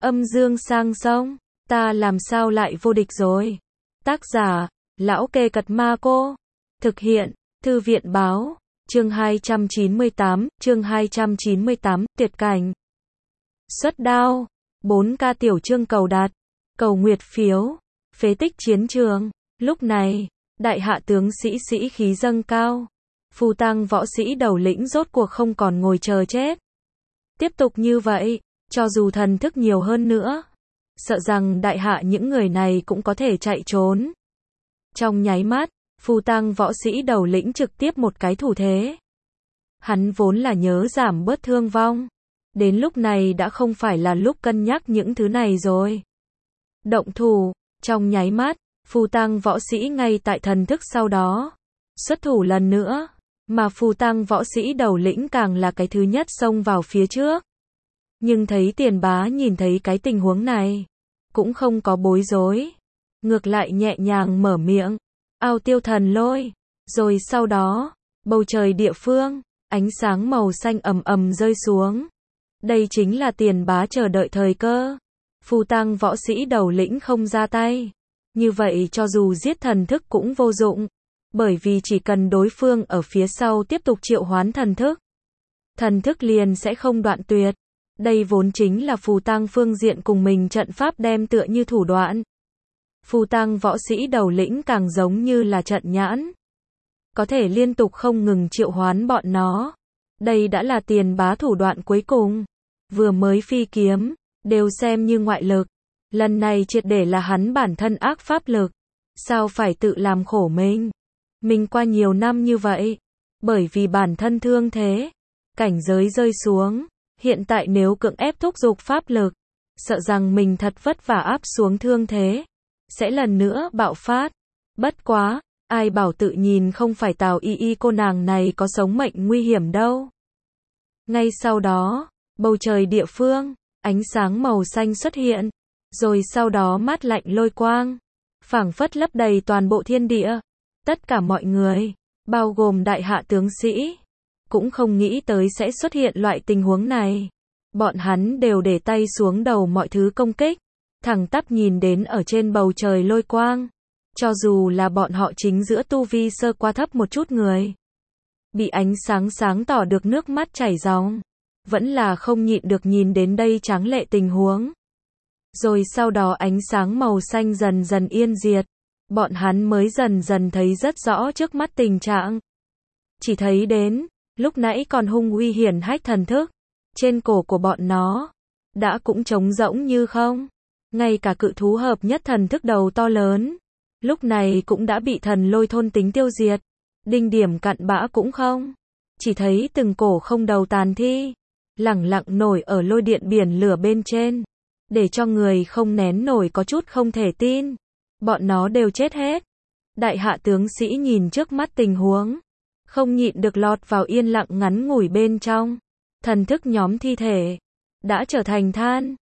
Âm dương sang sông, ta làm sao lại vô địch rồi. Tác giả, Lão Kê Cật Ma Cô. Thực hiện, Thư viện Báo. Chương 298, tuyệt cảnh. Xuất đao, 4K tiểu chương cầu đạt, cầu nguyệt phiếu, phế tích chiến trường. Lúc này, đại hạ tướng sĩ khí dâng cao. Phù tang võ sĩ đầu lĩnh rốt cuộc không còn ngồi chờ chết. Tiếp tục như vậy, cho dù thần thức nhiều hơn nữa, sợ rằng đại hạ những người này cũng có thể chạy trốn. Trong nháy mắt, phù tang võ sĩ đầu lĩnh trực tiếp một cái thủ thế. Hắn vốn là nhớ giảm bớt thương vong. Đến lúc này đã không phải là lúc cân nhắc những thứ này rồi. Động thủ, trong nháy mắt, phù tang võ sĩ ngay tại thần thức sau đó xuất thủ lần nữa, mà phù tang võ sĩ đầu lĩnh càng là cái thứ nhất xông vào phía trước. Nhưng thấy Tiền Bá nhìn thấy cái tình huống này, cũng không có bối rối, ngược lại nhẹ nhàng mở miệng, ao tiêu thần lôi, rồi sau đó, bầu trời địa phương, ánh sáng màu xanh ầm ầm rơi xuống. Đây chính là Tiền Bá chờ đợi thời cơ. Phù tang võ sĩ đầu lĩnh không ra tay, như vậy cho dù giết thần thức cũng vô dụng, bởi vì chỉ cần đối phương ở phía sau tiếp tục triệu hoán thần thức liền sẽ không đoạn tuyệt. Đây vốn chính là phù tang phương diện cùng mình trận pháp đem tựa như thủ đoạn. Phù tang võ sĩ đầu lĩnh càng giống như là trận nhãn, có thể liên tục không ngừng triệu hoán bọn nó. Đây đã là Tiền Bá thủ đoạn cuối cùng. Vừa mới phi kiếm, đều xem như ngoại lực. Lần này triệt để là hắn bản thân ác pháp lực. Sao phải tự làm khổ mình? Mình qua nhiều năm như vậy, bởi vì bản thân thương thế, cảnh giới rơi xuống. Hiện tại nếu cưỡng ép thúc giục pháp lực, sợ rằng mình thật vất vả áp xuống thương thế, sẽ lần nữa bạo phát. Bất quá, ai bảo tự nhìn không phải Tào Y cô nàng này có sống mệnh nguy hiểm đâu. Ngay sau đó, bầu trời địa phương, ánh sáng màu xanh xuất hiện, rồi sau đó mát lạnh lôi quang, phảng phất lấp đầy toàn bộ thiên địa. Tất cả mọi người, bao gồm đại hạ tướng sĩ, cũng không nghĩ tới sẽ xuất hiện loại tình huống này. Bọn hắn đều để tay xuống đầu mọi thứ công kích, thẳng tắp nhìn đến ở trên bầu trời lôi quang. Cho dù là bọn họ chính giữa tu vi sơ qua thấp một chút người, bị ánh sáng sáng tỏ được nước mắt chảy ròng, vẫn là không nhịn được nhìn đến đây tráng lệ tình huống. Rồi sau đó ánh sáng màu xanh dần dần yên diệt, bọn hắn mới dần dần thấy rất rõ trước mắt tình trạng. Chỉ thấy đến, lúc nãy còn hung uy hiển hách thần thức, trên cổ của bọn nó, đã cũng trống rỗng như không. Ngay cả cự thú hợp nhất thần thức đầu to lớn, lúc này cũng đã bị thần lôi thôn tính tiêu diệt. Đinh điểm cặn bã cũng không. Chỉ thấy từng cổ không đầu tàn thi, lẳng lặng nổi ở lôi điện biển lửa bên trên. Để cho người không nén nổi có chút không thể tin. Bọn nó đều chết hết. Đại hạ tướng sĩ nhìn trước mắt tình huống, không nhịn được lọt vào yên lặng ngắn ngủi bên trong. Thần thức nhóm thi thể đã trở thành than.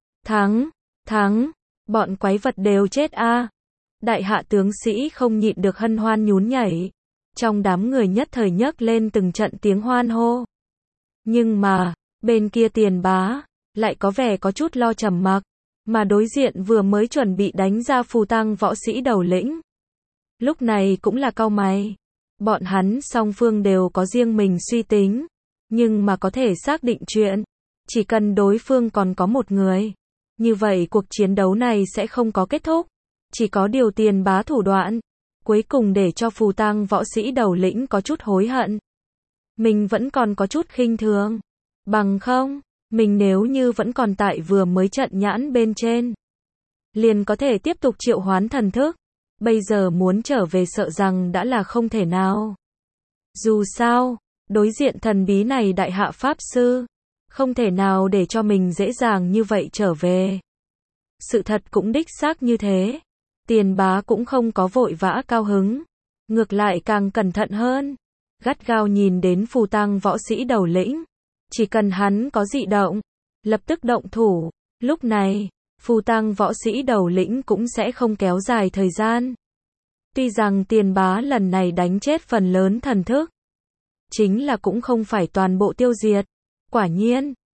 Thắng, bọn quái vật đều chết a. Đại hạ tướng sĩ không nhịn được hân hoan nhún nhảy. Trong đám người nhất thời nhấc lên từng trận tiếng hoan hô. Nhưng mà, bên kia Tiền Bá lại có vẻ có chút lo trầm mặc, mà đối diện vừa mới chuẩn bị đánh ra phù tang võ sĩ đầu lĩnh, lúc này cũng là cau mày. Bọn hắn song phương đều có riêng mình suy tính, nhưng mà có thể xác định chuyện, chỉ cần đối phương còn có một người, như vậy cuộc chiến đấu này sẽ không có kết thúc. Chỉ có điều Tiền Bá thủ đoạn, cuối cùng để cho phù tang võ sĩ đầu lĩnh có chút hối hận. Mình vẫn còn có chút khinh thường. Bằng không, mình nếu như vẫn còn tại vừa mới trận nhãn bên trên, liền có thể tiếp tục triệu hoán thần thức. Bây giờ muốn trở về sợ rằng đã là không thể nào. Dù sao, đối diện thần bí này đại hạ pháp sư, không thể nào để cho mình dễ dàng như vậy trở về. Sự thật cũng đích xác như thế. Tiền Bá cũng không có vội vã cao hứng, ngược lại càng cẩn thận hơn, gắt gao nhìn đến phù tang võ sĩ đầu lĩnh. Chỉ cần hắn có dị động, lập tức động thủ. Lúc này, phù tang võ sĩ đầu lĩnh cũng sẽ không kéo dài thời gian. Tuy rằng Tiền Bá lần này đánh chết phần lớn thần thức, chính là cũng không phải toàn bộ tiêu diệt. Quả nhiên,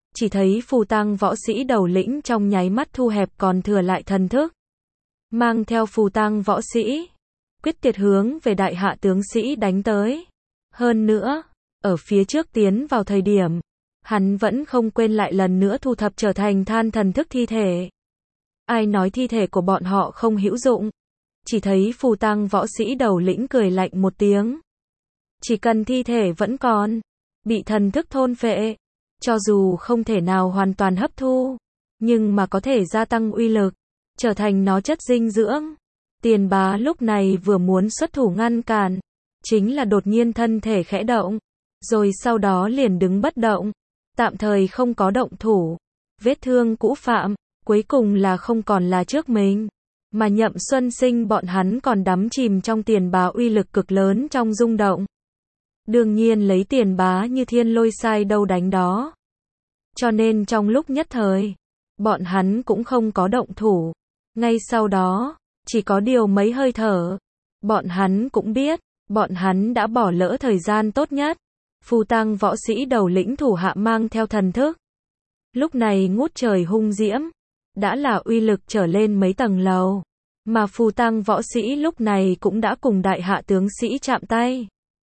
chỉ thấy phù tang võ sĩ đầu lĩnh trong nháy mắt thu hẹp còn thừa lại thần thức. Mang theo phù tang võ sĩ, quyết tuyệt hướng về đại hạ tướng sĩ đánh tới. Hơn nữa, ở phía trước tiến vào thời điểm, hắn vẫn không quên lại lần nữa thu thập trở thành than thần thức thi thể. Ai nói thi thể của bọn họ không hữu dụng? Chỉ thấy phù tang võ sĩ đầu lĩnh cười lạnh một tiếng. Chỉ cần thi thể vẫn còn, bị thần thức thôn phệ, cho dù không thể nào hoàn toàn hấp thu, nhưng mà có thể gia tăng uy lực, trở thành nó chất dinh dưỡng. Tiền Bá lúc này vừa muốn xuất thủ ngăn cản, chính là đột nhiên thân thể khẽ động, rồi sau đó liền đứng bất động, tạm thời không có động thủ. Vết thương cũ phạm, cuối cùng là không còn là trước mình, mà Nhậm Xuân Sinh bọn hắn còn đắm chìm trong Tiền Bá uy lực cực lớn trong rung động. Đương nhiên lấy Tiền Bá như thiên lôi sai đâu đánh đó. Cho nên trong lúc nhất thời, bọn hắn cũng không có động thủ. Ngay sau đó, chỉ có điều mấy hơi thở, bọn hắn cũng biết, bọn hắn đã bỏ lỡ thời gian tốt nhất. Phù tang võ sĩ đầu lĩnh thủ hạ mang theo thần thức. Lúc này ngút trời hung diễm, đã là uy lực trở lên mấy tầng lầu. Mà phù tang võ sĩ lúc này cũng đã cùng đại hạ tướng sĩ chạm tay.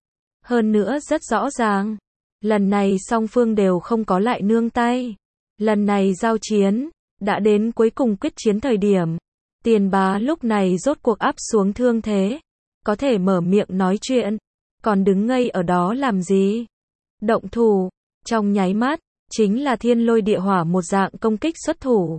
Hơn nữa rất rõ ràng, lần này song phương đều không có lại nương tay. Lần này giao chiến, đã đến cuối cùng quyết chiến thời điểm. Tiền Bá lúc này rốt cuộc áp xuống thương thế, có thể mở miệng nói chuyện, còn đứng ngây ở đó làm gì? Động thủ, trong nháy mắt, chính là thiên lôi địa hỏa một dạng công kích xuất thủ.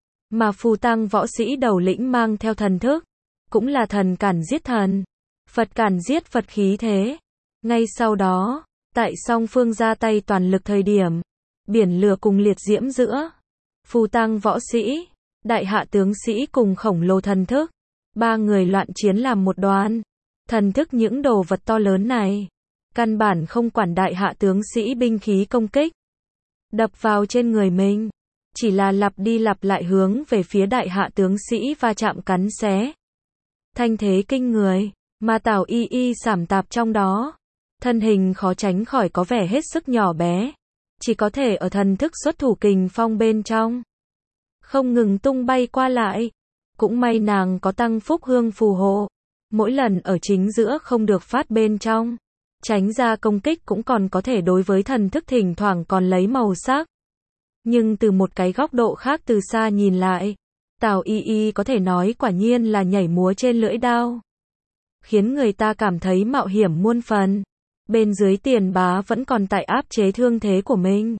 Mà phù tang võ sĩ đầu lĩnh mang theo thần thức, cũng là thần cản giết thần, Phật cản giết Phật khí thế. Ngay sau đó, tại song phương ra tay toàn lực thời điểm, biển lửa cùng liệt diễm giữa, phù tang võ sĩ, đại hạ tướng sĩ cùng khổng lồ thần thức, ba người loạn chiến làm một đoàn. Thần thức những đồ vật to lớn này, căn bản không quản đại hạ tướng sĩ binh khí công kích, đập vào trên người mình, chỉ là lặp đi lặp lại hướng về phía đại hạ tướng sĩ va chạm cắn xé. Thanh thế kinh người, mà Tào Y Y sảm tạp trong đó, thân hình khó tránh khỏi có vẻ hết sức nhỏ bé, chỉ có thể ở thần thức xuất thủ kình phong bên trong, không ngừng tung bay qua lại. Cũng may nàng có tăng phúc hương phù hộ, mỗi lần ở chính giữa không được phát bên trong, tránh ra công kích cũng còn có thể đối với thần thức thỉnh thoảng còn lấy màu sắc. Nhưng từ một cái góc độ khác từ xa nhìn lại, Tào Y Y có thể nói quả nhiên là nhảy múa trên lưỡi đao, khiến người ta cảm thấy mạo hiểm muôn phần. Bên dưới Tiền Bá vẫn còn tại áp chế thương thế của mình.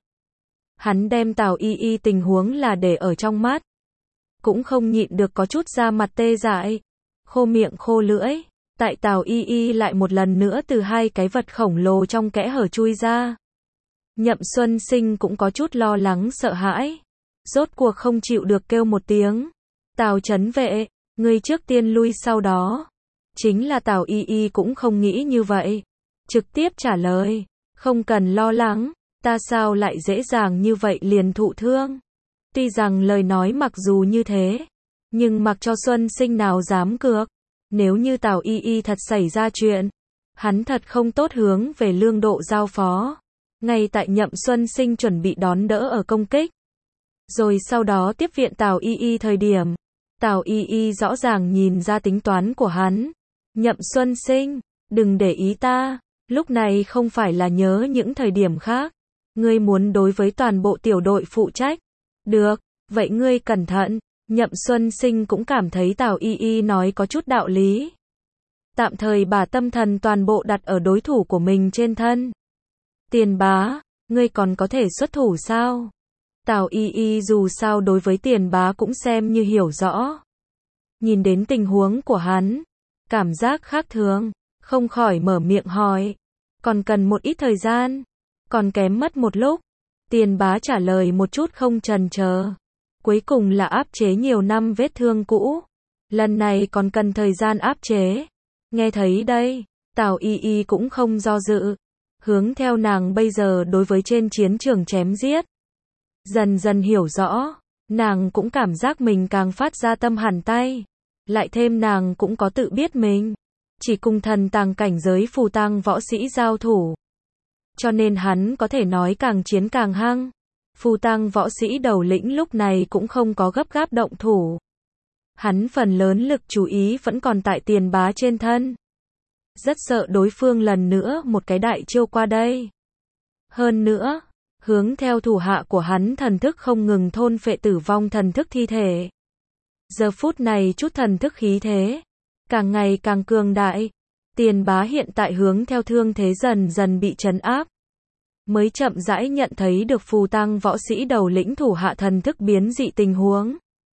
Hắn đem Tào Y Y tình huống là để ở trong mắt, cũng không nhịn được có chút da mặt tê dại, khô miệng khô lưỡi. Tại Tào Y Y lại một lần nữa từ hai cái vật khổng lồ trong kẽ hở chui ra. Nhậm Xuân Sinh cũng có chút lo lắng sợ hãi, rốt cuộc không chịu được kêu một tiếng. Tào Trấn Vệ, ngươi trước tiên lui sau đó. Chính là Tào Y Y cũng không nghĩ như vậy, trực tiếp trả lời, không cần lo lắng, ta sao lại dễ dàng như vậy liền thụ thương. Tuy rằng lời nói mặc dù như thế, nhưng mặc cho Xuân Sinh nào dám cược, nếu như Tào Y Y thật xảy ra chuyện, hắn thật không tốt hướng về Lương Độ giao phó. Ngay tại Nhậm Xuân Sinh chuẩn bị đón đỡ ở công kích, rồi sau đó tiếp viện Tào Y Y thời điểm, Tào Y Y rõ ràng nhìn ra tính toán của hắn. Nhậm Xuân Sinh, đừng để ý ta, lúc này không phải là nhớ những thời điểm khác. Ngươi muốn đối với toàn bộ tiểu đội phụ trách. Được, vậy ngươi cẩn thận. Nhậm Xuân Sinh cũng cảm thấy Tào Y Y nói có chút đạo lý. Tạm thời bà tâm thần toàn bộ đặt ở đối thủ của mình trên thân. Tiền Bá, ngươi còn có thể xuất thủ sao? Tào Y Y dù sao đối với Tiền Bá cũng xem như hiểu rõ. Nhìn đến tình huống của hắn, cảm giác khác thường, không khỏi mở miệng hỏi. Còn cần một ít thời gian, còn kém mất một lúc. Tiền Bá trả lời một chút không chần chờ. Cuối cùng là áp chế nhiều năm vết thương cũ. Lần này còn cần thời gian áp chế. Nghe thấy đây, Tào Y Y cũng không do dự. Hướng theo nàng bây giờ đối với trên chiến trường chém giết. Dần dần hiểu rõ, nàng cũng cảm giác mình càng phát ra tâm hẳn tay. Lại thêm nàng cũng có tự biết mình chỉ cùng thần tàng cảnh giới phù tang võ sĩ giao thủ. Cho nên hắn có thể nói càng chiến càng hăng. Phù tăng võ sĩ đầu lĩnh lúc này cũng không có gấp gáp động thủ. Hắn phần lớn lực chú ý vẫn còn tại Tiền Bá trên thân. Rất sợ đối phương lần nữa một cái đại chiêu qua đây. Hơn nữa, hướng theo thủ hạ của hắn thần thức không ngừng thôn phệ tử vong thần thức thi thể. Giờ phút này chút thần thức khí thế, càng ngày càng cường đại. Tiền Bá hiện tại hướng theo thương thế dần dần bị trấn áp. Mới chậm rãi nhận thấy được phù tăng võ sĩ đầu lĩnh thủ hạ thần thức biến dị tình huống.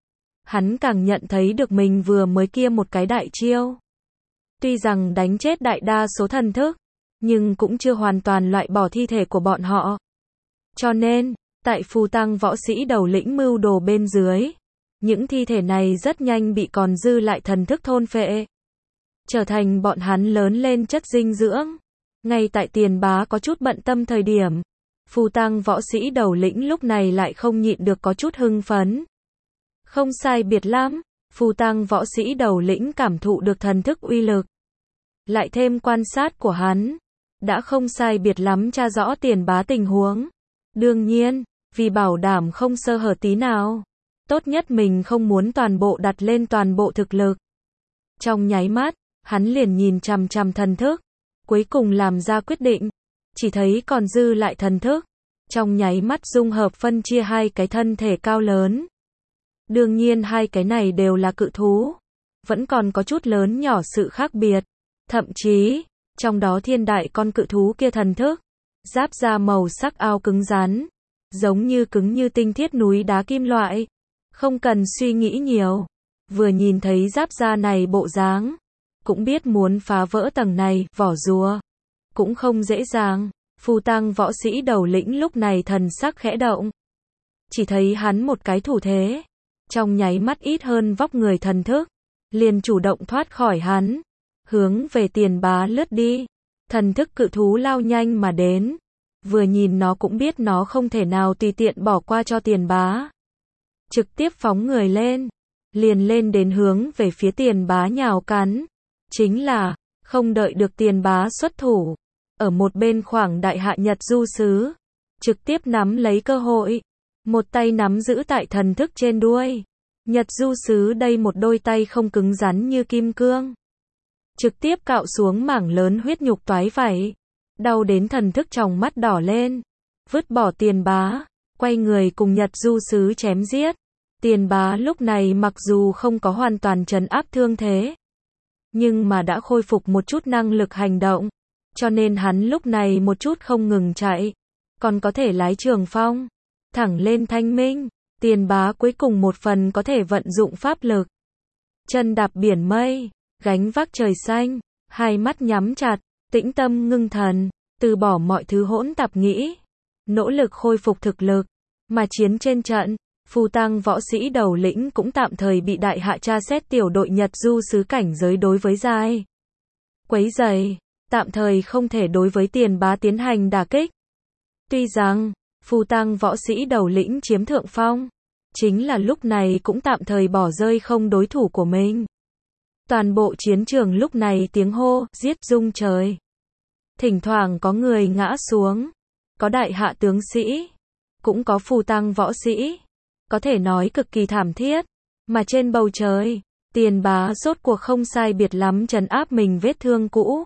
Hắn càng nhận thấy được mình vừa mới kia một cái đại chiêu. Tuy rằng đánh chết đại đa số thần thức, nhưng cũng chưa hoàn toàn loại bỏ thi thể của bọn họ. Cho nên, tại phù tăng võ sĩ đầu lĩnh mưu đồ bên dưới, những thi thể này rất nhanh bị còn dư lại thần thức thôn phệ, trở thành bọn hắn lớn lên chất dinh dưỡng. Ngay tại Tiền Bá có chút bận tâm thời điểm, phù tăng võ sĩ đầu lĩnh lúc này lại không nhịn được có chút hưng phấn. Không sai biệt lắm, phù tăng võ sĩ đầu lĩnh cảm thụ được thần thức uy lực. Lại thêm quan sát của hắn, đã không sai biệt lắm tra rõ Tiền Bá tình huống. Đương nhiên, vì bảo đảm không sơ hở tí nào, tốt nhất mình không muốn toàn bộ đặt lên toàn bộ thực lực. Trong nháy mắt, hắn liền nhìn chằm chằm thần thức, cuối cùng làm ra quyết định, chỉ thấy còn dư lại thần thức, trong nháy mắt dung hợp phân chia hai cái thân thể cao lớn. Đương nhiên hai cái này đều là cự thú, vẫn còn có chút lớn nhỏ sự khác biệt, thậm chí, trong đó thiên đại con cự thú kia thần thức, giáp da màu sắc ao cứng rắn, giống như cứng như tinh thiết núi đá kim loại, không cần suy nghĩ nhiều, vừa nhìn thấy giáp da này bộ dáng, cũng biết muốn phá vỡ tầng này, vỏ rùa, cũng không dễ dàng. Phù tăng võ sĩ đầu lĩnh lúc này thần sắc khẽ động, chỉ thấy hắn một cái thủ thế, trong nháy mắt ít hơn vóc người thần thức, liền chủ động thoát khỏi hắn, hướng về Tiền Bá lướt đi. Thần thức cự thú lao nhanh mà đến, vừa nhìn nó cũng biết nó không thể nào tùy tiện bỏ qua cho Tiền Bá. Trực tiếp phóng người lên, liền lên đến hướng về phía Tiền Bá nhào cắn. Chính là, không đợi được Tiền Bá xuất thủ, ở một bên khoảng đại hạ Nhật Du Sứ, trực tiếp nắm lấy cơ hội, một tay nắm giữ tại thần thức trên đuôi. Nhật Du Sứ đây một đôi tay không cứng rắn như kim cương, trực tiếp cạo xuống mảng lớn huyết nhục toái vảy, đau đến thần thức trong mắt đỏ lên, vứt bỏ Tiền Bá, quay người cùng Nhật Du Sứ chém giết. Tiền Bá lúc này mặc dù không có hoàn toàn trấn áp thương thế, nhưng mà đã khôi phục một chút năng lực hành động, cho nên hắn lúc này một chút không ngừng chạy, còn có thể lái trường phong, thẳng lên Thanh Minh. Tiền Bá cuối cùng một phần có thể vận dụng pháp lực, chân đạp biển mây, gánh vác trời xanh, hai mắt nhắm chặt, tĩnh tâm ngưng thần, từ bỏ mọi thứ hỗn tạp nghĩ, nỗ lực khôi phục thực lực, mà chiến trên trận. Phù tăng võ sĩ đầu lĩnh cũng tạm thời bị đại hạ tra xét tiểu đội Nhật Du Sứ cảnh giới đối với giai quấy rầy, tạm thời không thể đối với Tiền Bá tiến hành đả kích. Tuy rằng, phù tăng võ sĩ đầu lĩnh chiếm thượng phong, chính là lúc này cũng tạm thời bỏ rơi không đối thủ của mình. Toàn bộ chiến trường lúc này tiếng hô, giết rung trời. Thỉnh thoảng có người ngã xuống, có đại hạ tướng sĩ, cũng có phù tăng võ sĩ. Có thể nói cực kỳ thảm thiết, mà trên bầu trời, Tiền Bá rốt cuộc không sai biệt lắm trấn áp mình vết thương cũ.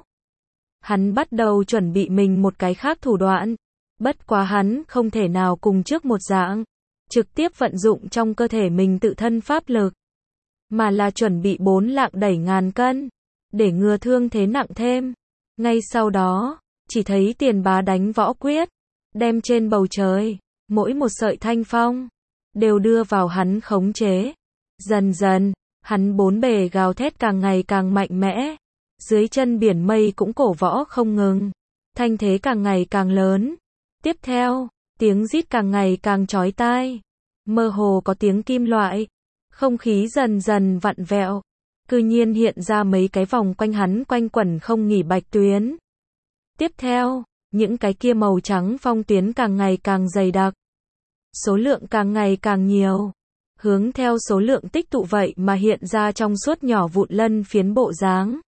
Hắn bắt đầu chuẩn bị mình một cái khác thủ đoạn, bất quá hắn không thể nào cùng trước một dạng, trực tiếp vận dụng trong cơ thể mình tự thân pháp lực, mà là chuẩn bị 4 lạng đẩy ngàn cân, để ngừa thương thế nặng thêm. Ngay sau đó, chỉ thấy Tiền Bá đánh võ quyết, đem trên bầu trời, mỗi một sợi thanh phong đều đưa vào hắn khống chế. Dần dần, hắn bốn bề gào thét càng ngày càng mạnh mẽ. Dưới chân biển mây cũng cổ võ không ngừng. Thanh thế càng ngày càng lớn. Tiếp theo, tiếng rít càng ngày càng chói tai. Mơ hồ có tiếng kim loại. Không khí dần dần vặn vẹo. Cư nhiên hiện ra mấy cái vòng quanh hắn quanh quẩn không nghỉ bạch tuyến. Tiếp theo, những cái kia màu trắng phong tuyến càng ngày càng dày đặc. Số lượng càng ngày càng nhiều, hướng theo số lượng tích tụ vậy mà hiện ra trong suốt nhỏ vụn lân phiến bộ dáng.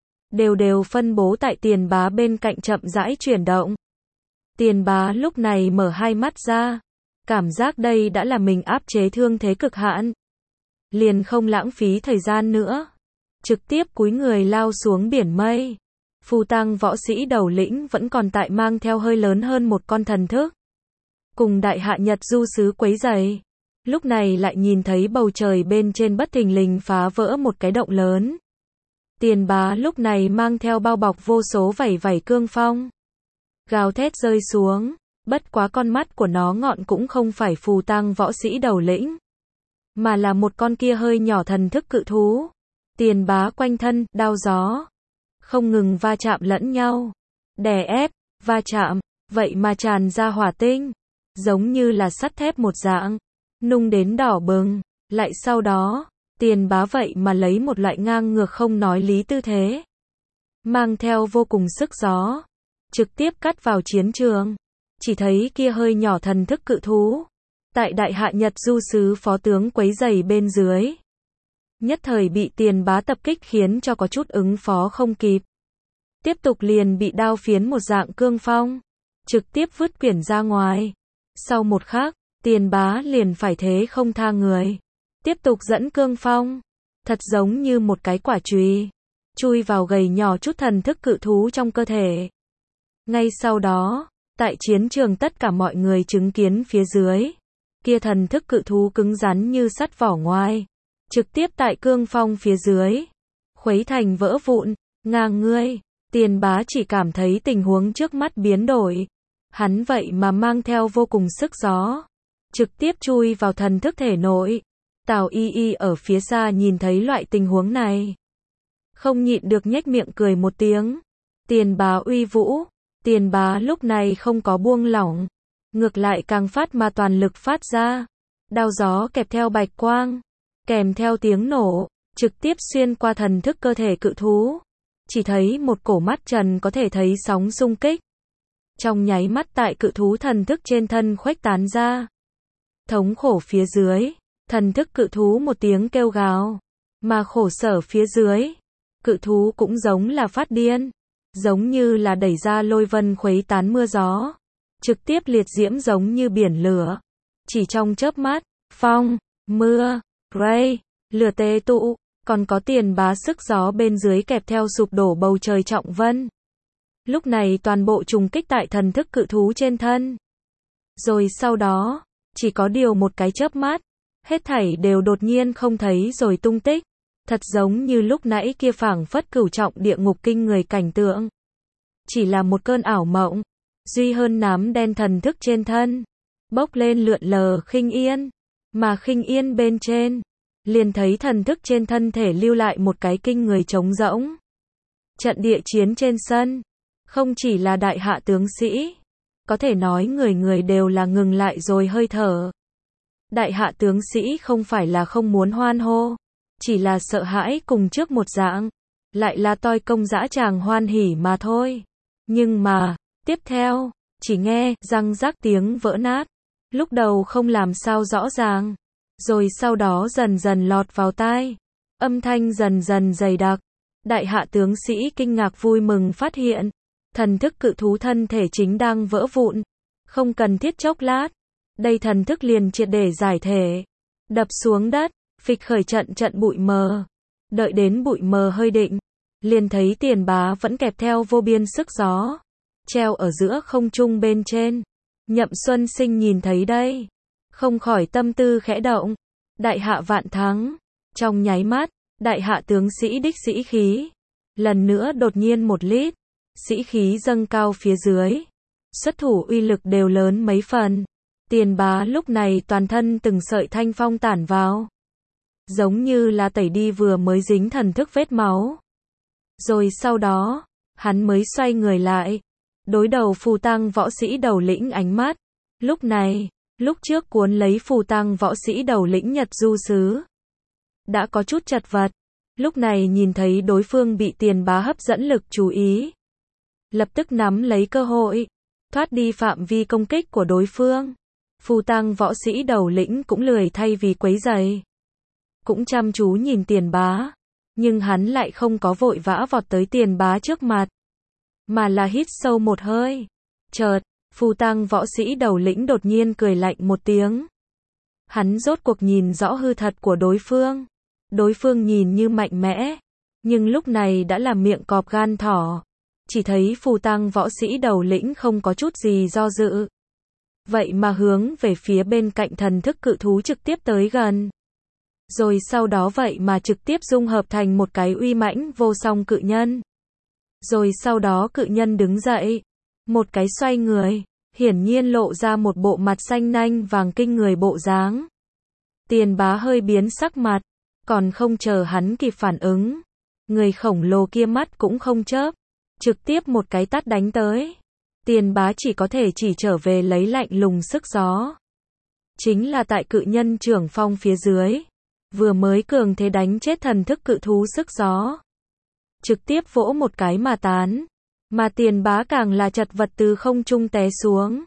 Đều phân bố tại Tiền Bá bên cạnh chậm rãi chuyển động. Tiền Bá lúc này mở hai mắt ra, Cảm giác đây đã là mình áp chế thương thế cực hạn. Liền không lãng phí thời gian nữa. Trực tiếp cúi người lao xuống biển mây. Phù tăng võ sĩ đầu lĩnh vẫn còn tại mang theo hơi lớn hơn một con thần thức. Cùng đại hạ Nhật du sứ quấy rầy. Lúc này lại nhìn thấy bầu trời bên trên bất thình lình phá vỡ một cái động lớn. Tiền Bá lúc này mang theo bao bọc vô số vảy vảy cương phong. Gào thét rơi xuống, bất quá con mắt của nó ngọn cũng không phải phù tăng võ sĩ đầu lĩnh, mà là một con kia hơi nhỏ thần thức cự thú. Tiền Bá quanh thân, đao gió, không ngừng va chạm lẫn nhau, đè ép, va chạm, vậy mà tràn ra hỏa tinh, giống như là sắt thép một dạng, nung đến đỏ bừng, lại sau đó, Tiền Bá vậy mà lấy một loại ngang ngược không nói lý tư thế, mang theo vô cùng sức gió, trực tiếp cắt vào chiến trường. Chỉ thấy kia hơi nhỏ thần thức cự thú, tại đại hạ Nhật du sứ phó tướng quấy rầy bên dưới, nhất thời bị Tiền Bá tập kích khiến cho có chút ứng phó không kịp. Tiếp tục liền bị đao phiến một dạng cương phong, trực tiếp vứt quyển ra ngoài. Sau một khắc, Tiền Bá liền phải thế không tha người, tiếp tục dẫn cương phong, thật giống như một cái quả chùy, chui vào gầy nhỏ chút thần thức cự thú trong cơ thể. Ngay sau đó, tại chiến trường tất cả mọi người chứng kiến phía dưới, kia thần thức cự thú cứng rắn như sắt vỏ ngoài, trực tiếp tại cương phong phía dưới, khuấy thành vỡ vụn. Ngang ngươi, Tiền Bá chỉ cảm thấy tình huống trước mắt biến đổi. Hắn vậy mà mang theo vô cùng sức gió, trực tiếp chui vào thần thức thể nội. Tào Y Y ở phía xa nhìn thấy loại tình huống này, không nhịn được nhếch miệng cười một tiếng. Tiền Bá uy vũ, Tiền Bá lúc này không có buông lỏng, ngược lại càng phát mà toàn lực phát ra. Đao gió kẹp theo bạch quang, kèm theo tiếng nổ, trực tiếp xuyên qua thần thức cơ thể cự thú. Chỉ thấy một cổ mắt trần có thể thấy sóng xung kích. Trong nháy mắt tại cự thú thần thức trên thân khuếch tán ra. Thống khổ phía dưới, thần thức cự thú một tiếng kêu gào, mà khổ sở phía dưới, cự thú cũng giống là phát điên, giống như là đẩy ra lôi vân khuấy tán mưa gió, trực tiếp liệt diễm giống như biển lửa. Chỉ trong chớp mắt, phong, mưa, ray, lửa tê tụ, còn có Tiền Bá sức gió bên dưới kẹp theo sụp đổ bầu trời trọng vân. Lúc này toàn bộ trùng kích tại thần thức cự thú trên thân. Rồi sau đó, chỉ có điều một cái chớp mắt, hết thảy đều đột nhiên không thấy rồi tung tích. Thật giống như lúc nãy kia phảng phất cửu trọng địa ngục kinh người cảnh tượng. Chỉ là một cơn ảo mộng. Duy hơn nám đen thần thức trên thân, bốc lên lượn lờ khinh yên. Mà khinh yên bên trên, liền thấy thần thức trên thân thể lưu lại một cái kinh người trống rỗng. Trận địa chiến trên sân, không chỉ là đại hạ tướng sĩ, có thể nói người người đều là ngừng lại rồi hơi thở. Đại hạ tướng sĩ không phải là không muốn hoan hô, chỉ là sợ hãi cùng trước một dạng, lại là toi công dã tràng hoan hỉ mà thôi. Nhưng mà, tiếp theo, chỉ nghe răng rắc tiếng vỡ nát, lúc đầu không làm sao rõ ràng, rồi sau đó dần dần lọt vào tai, âm thanh dần dần dày đặc. Đại hạ tướng sĩ kinh ngạc vui mừng phát hiện, thần thức cự thú thân thể chính đang vỡ vụn, không cần thiết chốc lát, đây thần thức liền triệt để giải thể, đập xuống đất, phịch khởi trận trận bụi mờ. Đợi đến bụi mờ hơi định, liền thấy Tiền Bá vẫn kẹp theo vô biên sức gió, treo ở giữa không trung bên trên. Nhậm Xuân Sinh nhìn thấy đây, không khỏi tâm tư khẽ động. Đại hạ vạn thắng, trong nháy mắt, đại hạ tướng sĩ đích sĩ khí, lần nữa đột nhiên một lít, sĩ khí dâng cao phía dưới, xuất thủ uy lực đều lớn mấy phần. Tiền Bá lúc này toàn thân từng sợi thanh phong tản vào, giống như là tẩy đi vừa mới dính thần thức vết máu. Rồi sau đó, hắn mới xoay người lại, đối đầu phù tăng võ sĩ đầu lĩnh ánh mắt. Lúc này, lúc trước cuốn lấy phù tăng võ sĩ đầu lĩnh Nhật du sứ, đã có chút chật vật. Lúc này nhìn thấy đối phương bị Tiền Bá hấp dẫn lực chú ý, lập tức nắm lấy cơ hội, thoát đi phạm vi công kích của đối phương. Phù tăng võ sĩ đầu lĩnh cũng lười thay vì quấy rầy, cũng chăm chú nhìn Tiền Bá, nhưng hắn lại không có vội vã vọt tới Tiền Bá trước mặt, mà là hít sâu một hơi. Chợt, Phù tang võ sĩ đầu lĩnh đột nhiên cười lạnh một tiếng. Hắn rốt cuộc nhìn rõ hư thật của đối phương. Đối phương nhìn như mạnh mẽ, nhưng lúc này đã là miệng cọp gan thỏ. Chỉ thấy phù tang võ sĩ đầu lĩnh không có chút gì do dự. Vậy mà hướng về phía bên cạnh thần thức cự thú trực tiếp tới gần. Rồi sau đó vậy mà trực tiếp dung hợp thành một cái uy mãnh vô song cự nhân. Rồi sau đó cự nhân đứng dậy. Một cái xoay người, hiển nhiên lộ ra một bộ mặt xanh nanh vàng kinh người bộ dáng. Tiền Bá hơi biến sắc mặt, còn không chờ hắn kịp phản ứng. Người khổng lồ kia mắt cũng không chớp, trực tiếp một cái tát đánh tới. Tiền Bá chỉ có thể chỉ trở về lấy lạnh lùng sức gió. Chính là tại cự nhân trưởng phong phía dưới. Vừa mới cường thế đánh chết thần thức cự thú sức gió. Trực tiếp vỗ một cái mà tán. Mà Tiền Bá càng là chật vật từ không trung té xuống.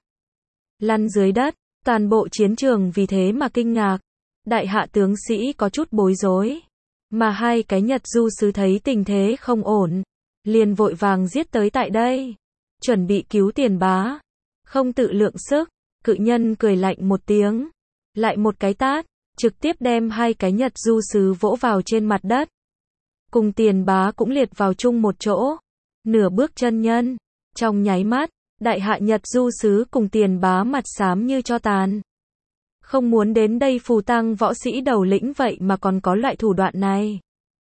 Lăn dưới đất, toàn bộ chiến trường vì thế mà kinh ngạc. Đại hạ tướng sĩ có chút bối rối. Mà hai cái Nhật du sứ thấy tình thế không ổn. Liền vội vàng giết tới tại đây. Chuẩn bị cứu Tiền Bá. Không tự lượng sức, cự nhân cười lạnh một tiếng. Lại một cái tát, trực tiếp đem hai cái Nhật du sứ vỗ vào trên mặt đất. Cùng Tiền Bá cũng liệt vào chung một chỗ. Nửa bước chân nhân. Trong nháy mắt, đại hạ Nhật du sứ cùng Tiền Bá mặt xám như tro tàn. Không muốn đến đây phù tang võ sĩ đầu lĩnh vậy mà còn có loại thủ đoạn này.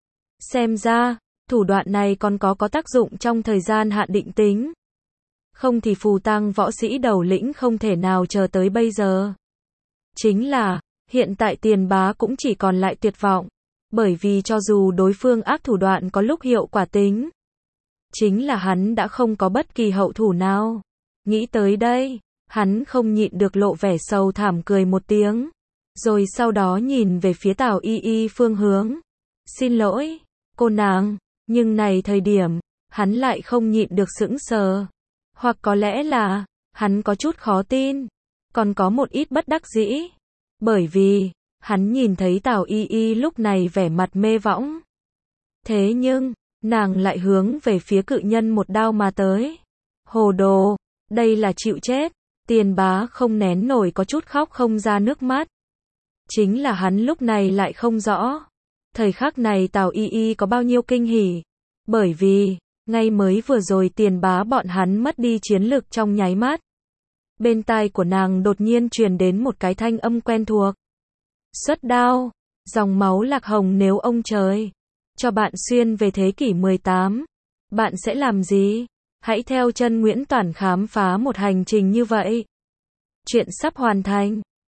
Xem ra, thủ đoạn này còn có tác dụng trong thời gian hạn định tính. Không thì phù tang võ sĩ đầu lĩnh không thể nào chờ tới bây giờ. Chính là, hiện tại Tiền Bá cũng chỉ còn lại tuyệt vọng. Bởi vì cho dù đối phương ác thủ đoạn có lúc hiệu quả tính. Chính là hắn đã không có bất kỳ hậu thủ nào. Nghĩ tới đây, hắn không nhịn được lộ vẻ sầu thảm cười một tiếng. Rồi sau đó nhìn về phía Tào Y Y phương hướng. Xin lỗi, cô nàng. Nhưng này thời điểm, hắn lại không nhịn được sững sờ. Hoặc có lẽ là, hắn có chút khó tin. Còn có một ít bất đắc dĩ. Bởi vì, hắn nhìn thấy Tào Y Y lúc này vẻ mặt mê võng. Thế nhưng, nàng lại hướng về phía cự nhân một đao mà tới. Hồ đồ, đây là chịu chết. Tiền Bá không nén nổi có chút khóc không ra nước mắt. Chính là hắn lúc này lại không rõ. Thời khắc này Tào Y Y có bao nhiêu kinh hỉ. Bởi vì, ngay mới vừa rồi Tiền Bá bọn hắn mất đi chiến lực trong nháy mắt. Bên tai của nàng đột nhiên truyền đến một cái thanh âm quen thuộc. Xuất đao, dòng máu lạc hồng nếu ông trời cho bạn xuyên về thế kỷ 18, bạn sẽ làm gì? Hãy theo chân Nguyễn Toản khám phá một hành trình như vậy. Chuyện sắp hoàn thành.